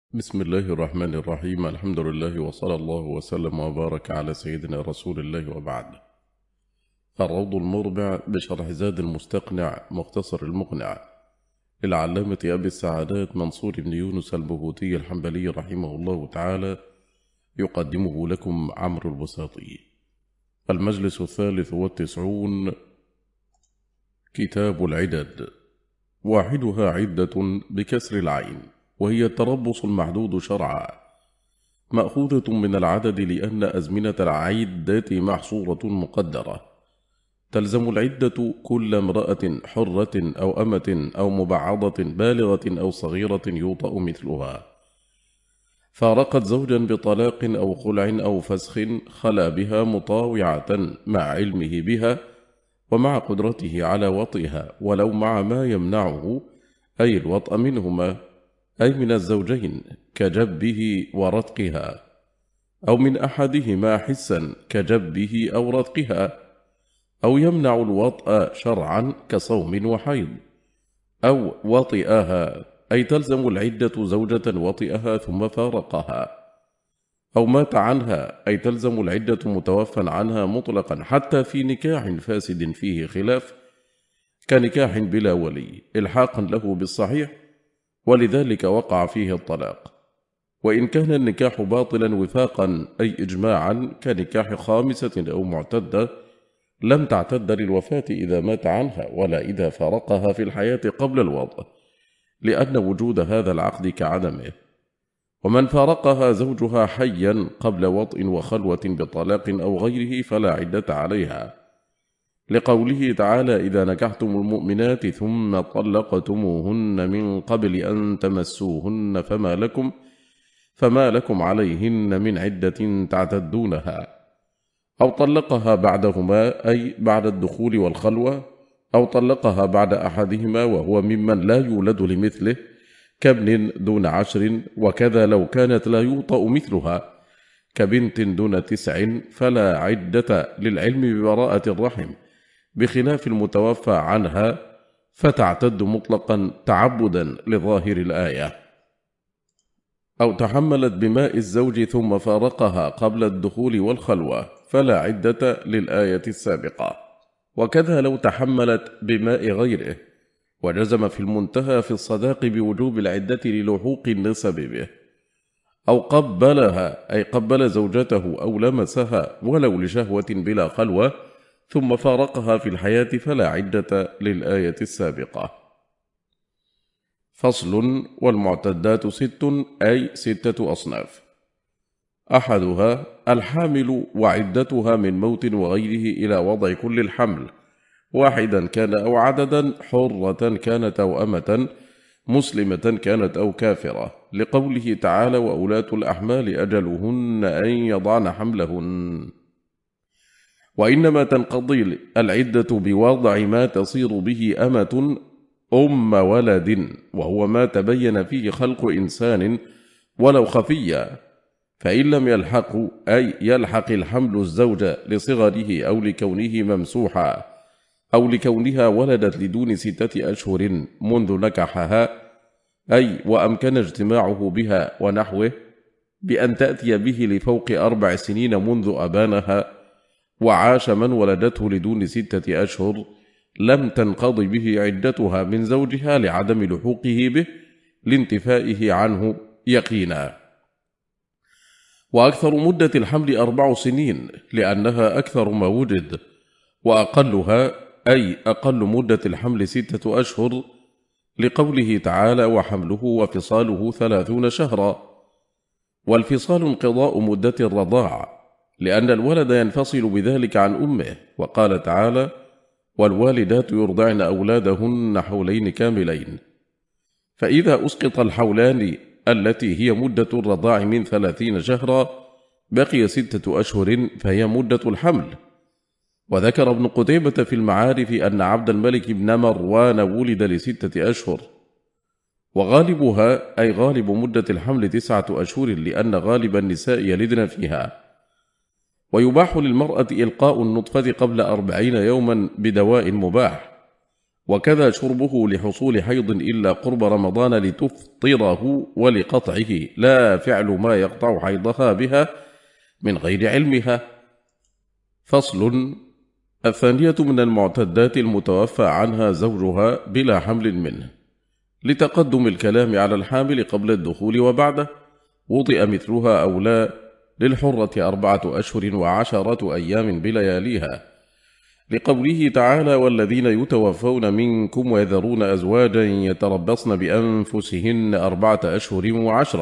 بسم الله الرحمن الرحيم. الحمد لله وصلى الله وسلم وبارك على سيدنا رسول الله وبعد. الروض المربع بشرح زاد المستقنع مختصر المقنع للعلامة أبي السعادات منصور بن يونس البهوتي الحنبلي رحمه الله تعالى، يقدمه لكم عمرو البساطي. المجلس 93، كتاب العدد. واحدها عدة بكسر العين، وهي التربص المحدود شرعا، مأخوذة من العدد لأن أزمنة العدة محصورة مقدرة، تلزم العدة كل امرأة حرة أو أمة أو مبعضة بالغة أو صغيرة يوطأ مثلها، فارقت زوجا بطلاق أو خلع أو فسخ خلا بها مطاوعة مع علمه بها ومع قدرته على وطئها، ولو مع ما يمنعه أي الوطأ منهما، أي من الزوجين كجبه ورتقها، أو من أحدهما حسا كجبه أو رتقها، أو يمنع الوطأ شرعا كصوم وحيض، أو وطئها أي تلزم العدة زوجة وطئها ثم فارقها، أو مات عنها أي تلزم العدة متوفى عنها مطلقا حتى في نكاح فاسد فيه خلاف كنكاح بلا ولي إلحاقا له بالصحيح، ولذلك وقع فيه الطلاق. وإن كان النكاح باطلا وفاقا أي إجماعا كنكاح خامسة أو معتدة لم تعتد للوفاة إذا مات عنها ولا إذا فارقها في الحياة قبل الوضع، لأن وجود هذا العقد كعدمه. ومن فارقها زوجها حيا قبل وطء وخلوة بطلاق أو غيره فلا عدة عليها، لقوله تعالى: إذا نكحتم المؤمنات ثم طلقتموهن من قبل أن تمسوهن فما لكم عليهن من عدة تعتدونها، أو طلقها بعدهما أي بعد الدخول والخلوة، أو طلقها بعد أحدهما وهو ممن لا يولد لمثله كابن دون 10، وكذا لو كانت لا يوطأ مثلها كبنت دون 9 فلا عدة للعلم ببراءة الرحم، بخلاف المتوفى عنها فتعتد مطلقا تعبدا لظاهر الآية. أو تحملت بماء الزوج ثم فارقها قبل الدخول والخلوة فلا عدة للآية السابقة، وكذا لو تحملت بماء غيره، وجزم في المنتهى في الصداق بوجوب العدة للحوق النسب به. أو قبلها أي قبل زوجته أو لمسها ولو لشهوة بلا خلوة ثم فارقها في الحياة فلا عدة للآية السابقة. فصل. والمعتدات 6 أي 6 أصناف. أحدها الحامل وعدتها من موت وغيره إلى وضع كل الحمل، واحدا كان أو عددا، حرة كانت أو أمة، مسلمة كانت أو كافرة، لقوله تعالى: وأولاة الأحمال أجلهن أن يضعن حملهن. وإنما تنقضي العدة بوضع ما تصير به أمة أم ولد، وهو ما تبين فيه خلق إنسان ولو خفيا، فإن لم يلحق أي يلحق الحمل الزوج لصغره أو لكونه ممسوحا أو لكونها ولدت لدون 6 أشهر منذ نكحها، أي وأمكن اجتماعه بها ونحوه بأن تأتي به لفوق 4 سنين منذ أبانها، وعاش من ولدته لدون 6 أشهر، لم تنقض به عدتها من زوجها لعدم لحوقه به لانتفائه عنه يقينا. وأكثر مدة الحمل 4 سنين لأنها أكثر ما وجد، وأقلها أي أقل مدة الحمل 6 أشهر، لقوله تعالى: وحمله وفصاله 30 شهرا. والفصال انقضاء مدة الرضاع، لأن الولد ينفصل بذلك عن أمه، وقال تعالى: والوالدات يرضعن أولادهن حولين كاملين. فإذا أسقط الحولان التي هي مدة الرضاع من 30 شهرا بقي 6 أشهر فهي مدة الحمل. وذكر ابن قتيبة في المعارف أن عبد الملك بن مروان ولد ل6 أشهر، وغالبها أي غالب مدة الحمل 9 أشهر، لأن غالب النساء يلدن فيها. ويباح للمرأة إلقاء النطفة قبل 40 يوما بدواء مباح، وكذا شربه لحصول حيض إلا قرب رمضان لتفطره ولقطعه، لا فعل ما يقطع حيضها بها من غير علمها. فصل. الثانية من المعتدات المتوفى عنها زوجها بلا حمل منه، لتقدم الكلام على الحامل قبل الدخول وبعده، وطئ مثلها أو لا، للحرة 4 أشهر و10 أيام بلياليها، لقوله تعالى: والذين يتوفون منكم ويذرون أزواجا يتربصن بأنفسهن 4 أشهر و10.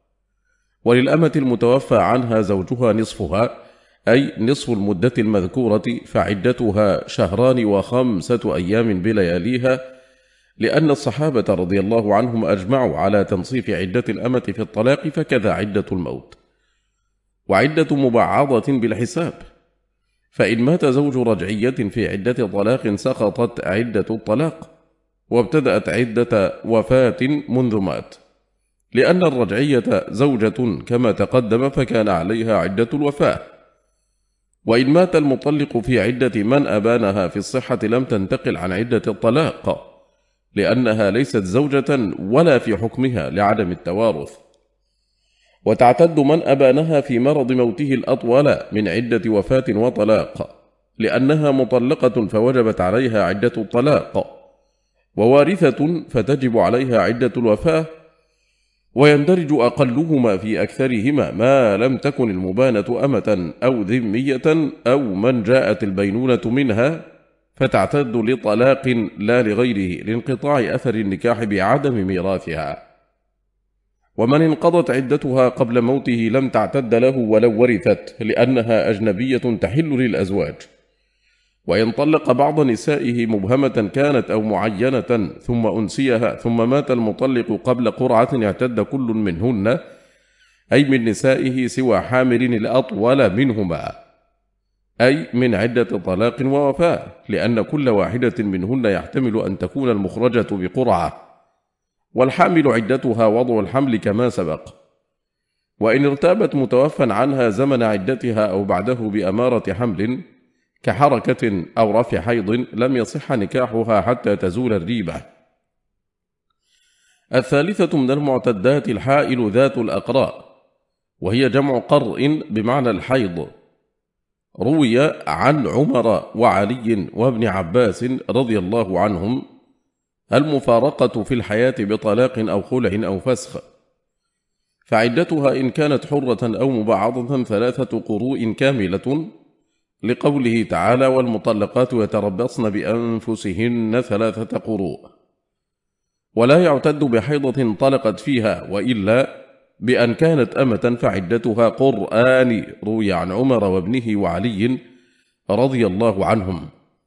وللأمة المتوفى عنها زوجها نصفها، أي نصف المدة المذكورة، فعدتها 2 و5 أيام بلياليها، لأن الصحابة رضي الله عنهم أجمعوا على تنصيف عدة الأمة في الطلاق، فكذا عدة الموت. وعدة مبعضة بالحساب، فإن مات زوج رجعية في عدة طلاق سقطت عدة الطلاق، وابتدأت عدة وفاة منذ مات، لأن الرجعية زوجة كما تقدم، فكان عليها عدة الوفاة. وإن مات المطلق في عدة من أبانها في الصحة لم تنتقل عن عدة الطلاق، لأنها ليست زوجة ولا في حكمها لعدم التوارث. وتعتد من أبانها في مرض موته الأطول من عدة وفاة وطلاق، لأنها مطلقة فوجبت عليها عدة الطلاق، ووارثة فتجب عليها عدة الوفاة. ويندرج أقلهما في أكثرهما ما لم تكن المبانة أمة أو ذمية أو من جاءت البينونة منها، فتعتد لطلاق لا لغيره، لانقطاع أثر النكاح بعدم ميراثها. ومن انقضت عدتها قبل موته لم تعتد له ولو ورثت، لأنها أجنبية تحل للأزواج. وإن طلق بعض نسائه مبهمة كانت أو معينة ثم أنسيها، ثم مات المطلق قبل قرعة، اعتد كل منهن، أي من نسائه سوى حامل الأطول منهما، أي من عدة طلاق ووفاة، لأن كل واحدة منهن يحتمل أن تكون المخرجة بقرعة، والحامل عدتها وضع الحمل كما سبق. وإن ارتابت متوفى عنها زمن عدتها أو بعده بأمارة حمل كحركة أو رفع حيض لم يصح نكاحها حتى تزول الريبة. الثالثة من المعتدات الحائل ذات الأقراء، وهي جمع قرء بمعنى الحيض. روي عن عمر وعلي وابن عباس رضي الله عنهم المفارقة في الحياة بطلاق أو خلع أو فسخ، فعدتها إن كانت حرة أو مبعضة 3 قروء كاملة، لقوله تعالى: والمطلقات يتربصن بأنفسهن 3 قروء. ولا يعتد بحيضة انطلقت فيها، وإلا بأن كانت أمة فعدتها قرآن، روي عن عمر وابنه وعلي رضي الله عنهم.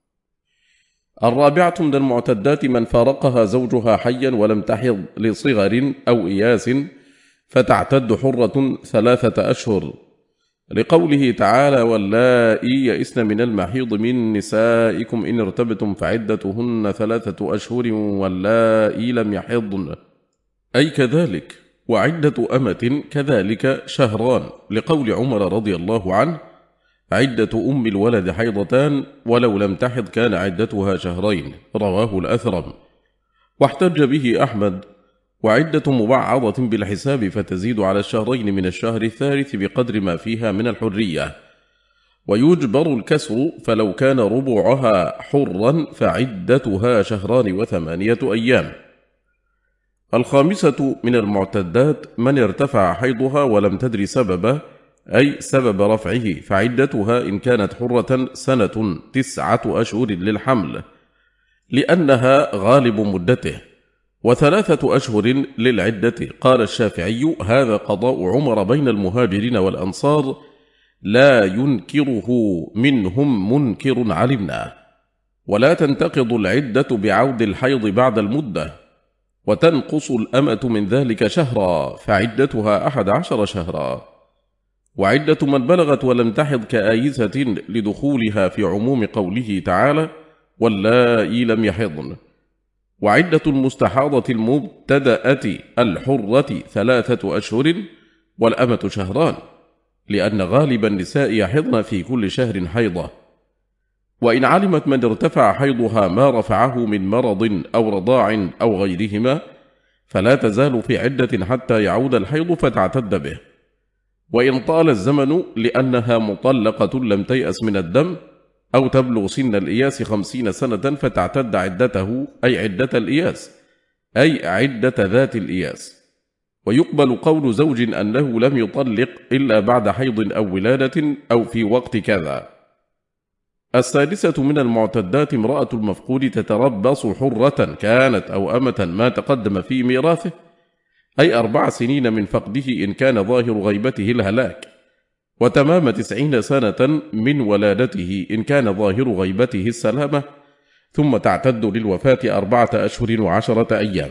الرابعة من المعتدات من فارقها زوجها حيا ولم تحض لصغر أو إياس، فتعتد حرة 3 أشهر، لقوله تعالى: واللائي يئسن من المحيض من نسائكم إن ارتبتم فعدتهن 3 أشهر واللائي لم يحضن، أي كذلك. وعدة أمة كذلك 2 لقول عمر رضي الله عنه: عدة أم الولد حيضتان، ولو لم تحض كان عدتها 2، رواه الأثرم. واحتج به أحمد. وعدة مبعضة بالحساب، فتزيد على 2 من الشهر الثالث بقدر ما فيها من الحرية، ويجبر الكسر، فلو كان ربعها حرا فعدتها 2 و8 أيام. الخامسة من المعتدات من ارتفع حيضها ولم تدر سببه، أي سبب رفعه، فعدتها إن كانت حرة 1 9 أشهر للحمل، لأنها غالب مدته، و3 أشهر للعدة. قال الشافعي: هذا قضاء عمر بين المهاجرين والأنصار، لا ينكره منهم منكر علمنا. ولا تنتقض العدة بعود الحيض بعد المدة، وتنقص الأمة من ذلك 2 فعدتها 11 شهرا. وعدة من بلغت ولم تحض كآيسة لدخولها في عموم قوله تعالى: واللائي لم يحضن. وعدة المستحاضة المبتدأة الحرة 3 أشهر، والأمة 2، لأن غالب النساء يحضن في كل شهر حيضة. وإن علمت من ارتفع حيضها ما رفعه من مرض أو رضاع أو غيرهما فلا تزال في عدة حتى يعود الحيض فتعتد به. وإن طال الزمن لأنها مطلقة لم تيأس من الدم أو تبلغ سن الإياس 50 سنة فتعتد عدته، أي عدة الإياس، أي عدة ذات الإياس. ويقبل قول زوج أنه لم يطلق إلا بعد حيض أو ولادة أو في وقت كذا. 6 من المعتدات امرأة المفقود تتربص حرة كانت أو أمة ما تقدم في ميراثه، أي 4 سنين من فقده إن كان ظاهر غيبته الهلاك، وتمام 90 سنة من ولادته إن كان ظاهر غيبته السلامة، ثم تعتد للوفاة 4 أشهر و10 أيام.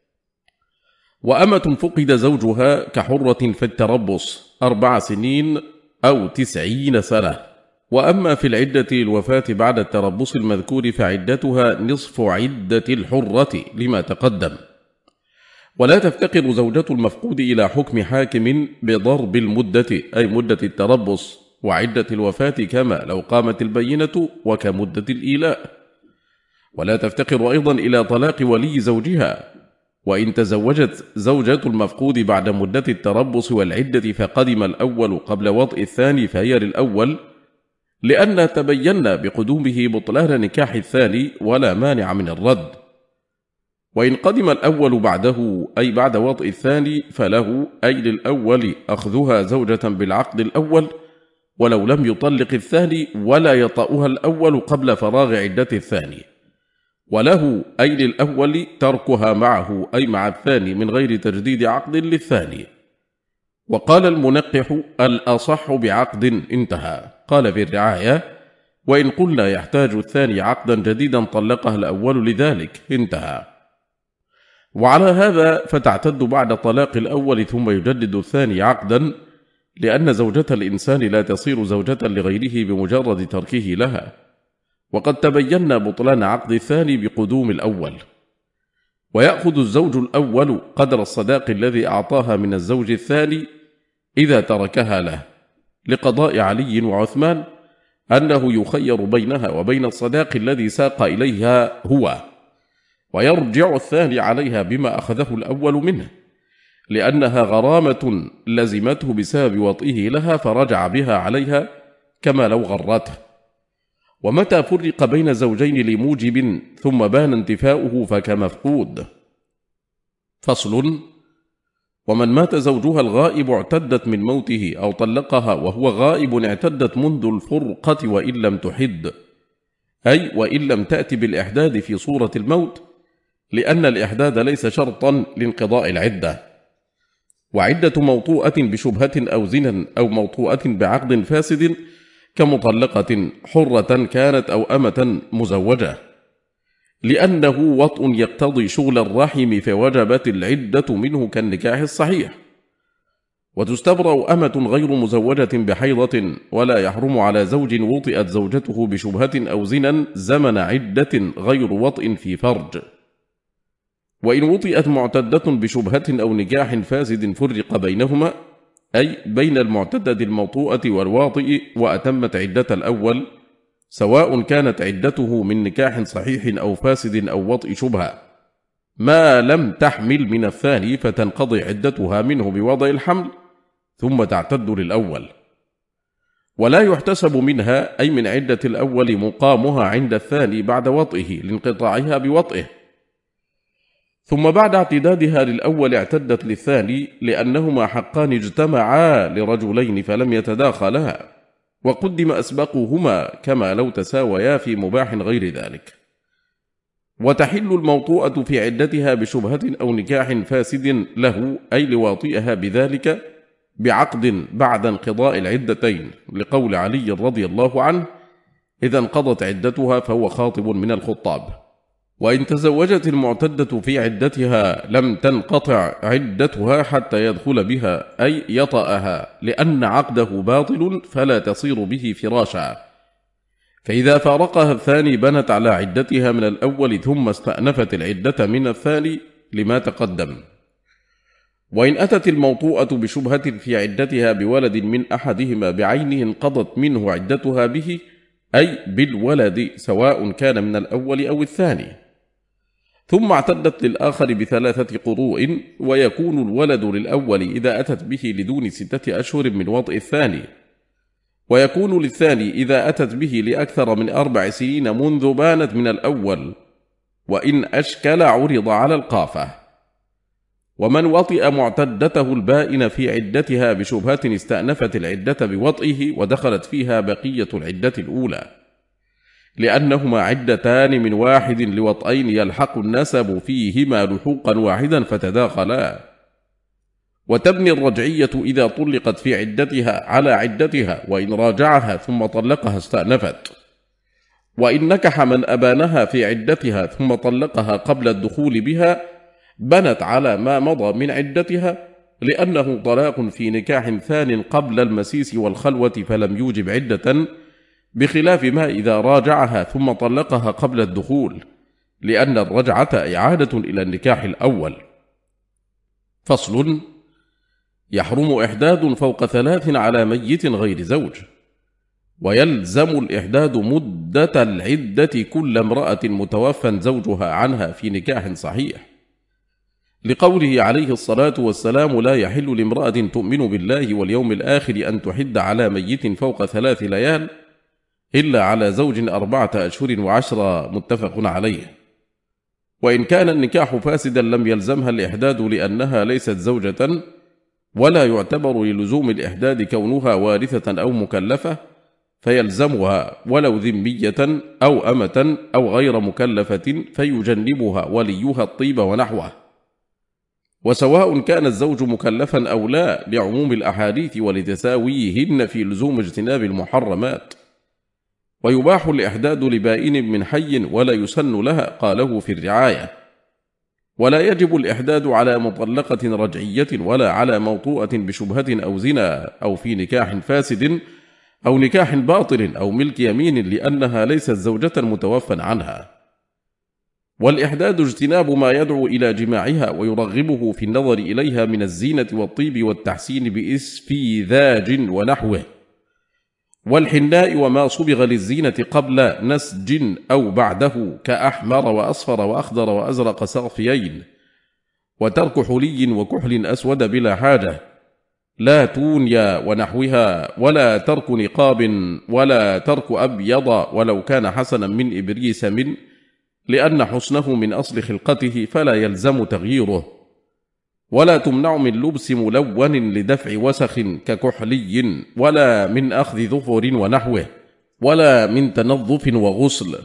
وأمة فقد زوجها كحرة في التربص 4 سنين أو 90 سنة. وأما في العدة للوفاة بعد التربص المذكور فعدتها نصف عدة الحرة لما تقدم. ولا تفتقر زوجة المفقود إلى حكم حاكم بضرب المدة، أي مدة التربص وعدة الوفاة، كما لو قامت البينة وكمدة الإيلاء. ولا تفتقر أيضا إلى طلاق ولي زوجها. وإن تزوجت زوجة المفقود بعد مدة التربص والعدة فقدم الأول قبل وطئ الثاني فهي للأول، لأن تبين بقدومه بطلان نكاح الثاني ولا مانع من الرد. وإن قدم الأول بعده، أي بعد وطئ الثاني، فله، أي للأول، أخذها زوجة بالعقد الأول ولو لم يطلق الثاني، ولا يطأها الأول قبل فراغ عدة الثاني. وله، أي للأول، تركها معه، أي مع الثاني، من غير تجديد عقد للثاني. وقال المنقح: الأصح بعقد، انتهى. قال في الرعاية: وإن قلنا يحتاج الثاني عقدا جديدا طلقها الأول لذلك، انتهى. وعلى هذا فتعتد بعد طلاق الأول ثم يجدد الثاني عقدا، لأن زوجة الإنسان لا تصير زوجة لغيره بمجرد تركه لها، وقد تبين بطلان عقد الثاني بقدوم الأول. ويأخذ الزوج الأول قدر الصداق الذي أعطاها من الزوج الثاني إذا تركها له، لقضاء علي وعثمان أنه يخير بينها وبين الصداق الذي ساق إليها هو، ويرجع الثاني عليها بما أخذه الأول منه، لأنها غرامة لزمته بسبب وطئه لها فرجع بها عليها كما لو غرته. ومتى فرق بين زوجين لموجب ثم بان انتفاؤه فكمفقود. فصل: ومن مات زوجها الغائب اعتدت من موته، أو طلقها وهو غائب اعتدت منذ الفرقة وإن لم تحد، أي وإن لم تأتي بالإحداد في صورة الموت، لأن الإحداد ليس شرطا لانقضاء العدة. وعدة موطوءة بشبهة أو زنا أو موطوءة بعقد فاسد كمطلقة حرة كانت أو أمة مزوجة، لأنه وطء يقتضي شغل الرحم فوجبت العدة منه كالنكاح الصحيح. وتستبرأ أمة غير مزوجة بحيضة، ولا يحرم على زوج وطئت زوجته بشبهة أو زنا زمن عدة غير وطئ في فرج. وإن وطئت معتدة بشبهة أو نكاح فاسد فرق بينهما، أي بين المعتدة الموطوءة والواطئ، وأتمت عدة الأول، سواء كانت عدته من نكاح صحيح أو فاسد أو وطئ شبهة، ما لم تحمل من الثاني فتنقضي عدتها منه بوضع الحمل ثم تعتد للأول. ولا يحتسب منها، أي من عدة الأول، مقامها عند الثاني بعد وطئه لانقطاعها بوطئه، ثم بعد اعتدادها للأول اعتدت للثاني، لأنهما حقان اجتمعا لرجلين فلم يتداخلا، وقدم أسبقهما كما لو تساويا في مباح غير ذلك. وتحل الموطوءة في عدتها بشبهة أو نكاح فاسد له، أي لواطئها بذلك، بعقد بعد انقضاء العدتين، لقول علي رضي الله عنه: إذا انقضت عدتها فهو خاطب من الخطاب. وإن تزوجت المعتدة في عدتها لم تنقطع عدتها حتى يدخل بها، أي يطأها، لأن عقده باطل فلا تصير به فراشا. فإذا فارقها الثاني بنت على عدتها من الأول ثم استأنفت العدة من الثاني لما تقدم. وإن أتت الموطوءة بشبهة في عدتها بولد من أحدهما بعينه انقضت منه عدتها به، أي بالولد سواء كان من الأول أو الثاني. ثم اعتدت للآخر ب3 قروء، ويكون الولد للأول إذا أتت به لدون 6 أشهر من وطء الثاني، ويكون للثاني إذا أتت به لأكثر من 4 سنين منذ بانت من الأول، وإن أشكل عرض على القافة. ومن وطئ معتدته البائن في عدتها بشبهة استأنفت العدة بوطئه ودخلت فيها بقية العدة الأولى، لأنهما عدتان من واحد لوطئين يلحق النسب فيهما لحوقا واحدا فتداخلا. وتبني الرجعية إذا طلقت في عدتها على عدتها، وإن راجعها ثم طلقها استأنفت. وإن نكح من أبانها في عدتها ثم طلقها قبل الدخول بها بنت على ما مضى من عدتها، لأنه طلاق في نكاح ثان قبل المسيس والخلوة فلم يوجب عدة، بخلاف ما إذا راجعها ثم طلقها قبل الدخول، لأن الرجعة إعادة إلى النكاح الأول. فصل: يحرم إحداد فوق 3 على ميت غير زوج، ويلزم الإحداد مدة العدة كل امرأة متوفى زوجها عنها في نكاح صحيح، لقوله عليه الصلاة والسلام: لا يحل لامرأة تؤمن بالله واليوم الآخر أن تحد على ميت فوق 3 ليال إلا على زوج 4 أشهر و10، متفق عليه. وإن كان النكاح فاسدا لم يلزمها الإحداد لأنها ليست زوجة، ولا يعتبر للزوم الإحداد كونها وارثة أو مكلفة، فيلزمها ولو ذمية أو أمة أو غير مكلفة، فيجنبها وليها الطيب ونحوه. وسواء كان الزوج مكلفا أو لا، لعموم الأحاديث ولتساويهن في لزوم اجتناب المحرمات. ويباح الإحداد لبائن من حي ولا يسن لها، قاله في الرعاية. ولا يجب الإحداد على مطلقة رجعية ولا على موطوءة بشبهة أو زنا أو في نكاح فاسد أو نكاح باطل أو ملك يمين، لأنها ليست زوجة متوفى عنها. والإحداد اجتناب ما يدعو إلى جماعها ويرغبه في النظر إليها من الزينة والطيب والتحسين بإسفيذاج ونحوه، والحناء وما صبغ للزينة قبل نسج أو بعده كأحمر وأصفر وأخضر وأزرق صافيين، وترك حلي وكحل أسود بلا حاجة، لا تونيا ونحوها، ولا ترك نقاب، ولا ترك أبيض ولو كان حسنا من إبريس لأن حسنه من أصل خلقته فلا يلزم تغييره. ولا تمنع من لبس ملون لدفع وسخ ككحلي، ولا من أخذ ظفر ونحوه، ولا من تنظف وغسل.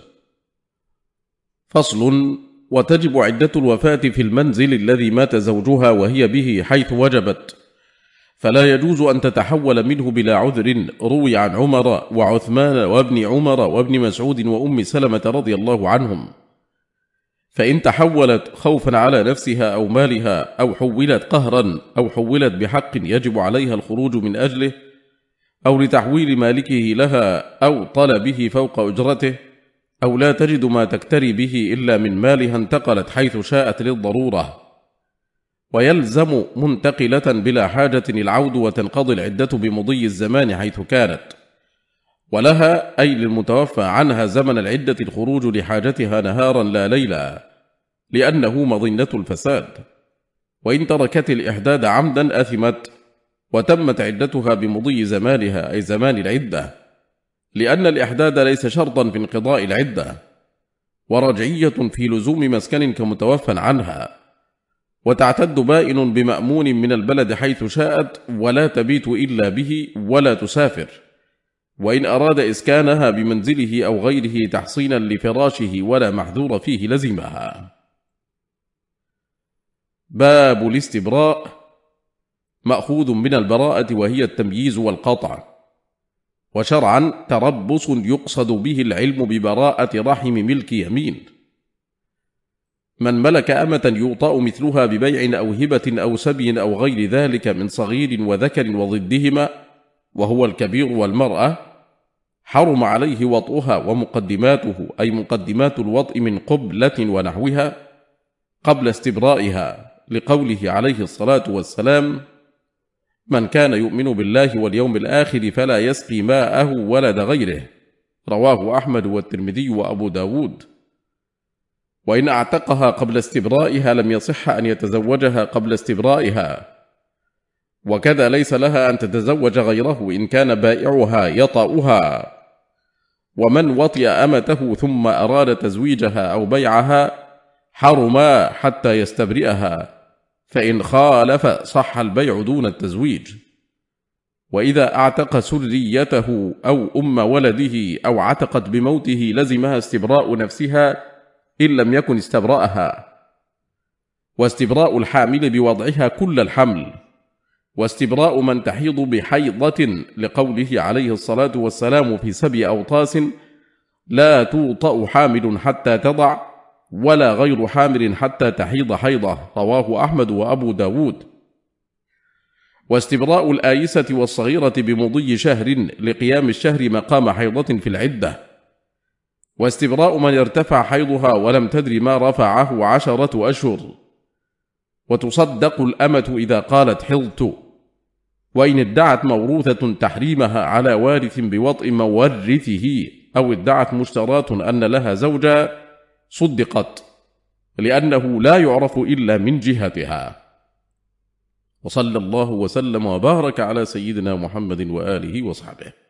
فصل: وتجب عدة الوفاة في المنزل الذي مات زوجها وهي به حيث وجبت، فلا يجوز أن تتحول منه بلا عذر، روي عن عمر وعثمان وابن عمر وابن مسعود وأم سلمة رضي الله عنهم. فإن تحولت خوفا على نفسها أو مالها، أو حولت قهرا، أو حولت بحق يجب عليها الخروج من أجله، أو لتحويل مالكه لها، أو طلبه فوق أجرته، أو لا تجد ما تكتري به إلا من مالها، انتقلت حيث شاءت للضرورة. ويلزم منتقلة بلا حاجة العود، وتنقضي العدة بمضي الزمان حيث كانت. ولها أي للمتوفى عنها زمن العدة الخروج لحاجتها نهارا لا ليلا، لأنه مظنة الفساد. وإن تركت الإحداد عمدا أثمت، وتمت عدتها بمضي زمانها أي زمان العدة، لأن الإحداد ليس شرطا في انقضاء العدة. ورجعية في لزوم مسكن كمتوفى عنها. وتعتد بائن بمأمون من البلد حيث شاءت، ولا تبيت إلا به، ولا تسافر. وإن أراد إسكانها بمنزله أو غيره تحصينا لفراشه ولا محذور فيه لزمها. باب الاستبراء مأخوذ من البراءة، وهي التمييز والقطع. وشرعا تربص يقصد به العلم ببراءة رحم ملك يمين. من ملك أمة يوطأ مثلها ببيع أو هبة أو سبي أو غير ذلك من صغير وذكر وضدهما، وهو الكبير والمرأة، حرم عليه وطئها ومقدماته، أي مقدمات الوطء من قبلة ونحوها، قبل استبرائها، لقوله عليه الصلاة والسلام: من كان يؤمن بالله واليوم الآخر فلا يسقي ماءه ولد غيره، رواه أحمد والترمذي وأبو داود. وإن أعتقها قبل استبرائها لم يصح أن يتزوجها قبل استبرائها، وكذا ليس لها أن تتزوج غيره إن كان بائعها يطأها. ومن وطئ أمته ثم أراد تزويجها أو بيعها حرما حتى يستبرئها، فإن خالف صح البيع دون التزويج. وإذا أعتق سريته أو أم ولده أو عتقت بموته لزمها استبراء نفسها إن لم يكن استبرأها، واستبراء الحامل بوضعها كل الحمل، واستبراء من تحيض بحيضة لقوله عليه الصلاة والسلام في 7 أوطاس: لا توطأ حامل حتى تضع ولا غير حامل حتى تحيض حيضة، رواه أحمد وأبو داود. واستبراء الآيسة والصغيرة بمضي شهر لقيام الشهر مقام حيضة في العدة. واستبراء من ارتفع حيضها ولم تدر ما رفعه 10 أشهر. وتصدق الأمة إذا قالت حضت، وإن ادعت موروثة تحريمها على وارث بوطء مورثه، أو ادعت مشتراة أن لها زوجا صدقت، لأنه لا يعرف إلا من جهتها. وصلى الله وسلم وبارك على سيدنا محمد وآله وصحبه.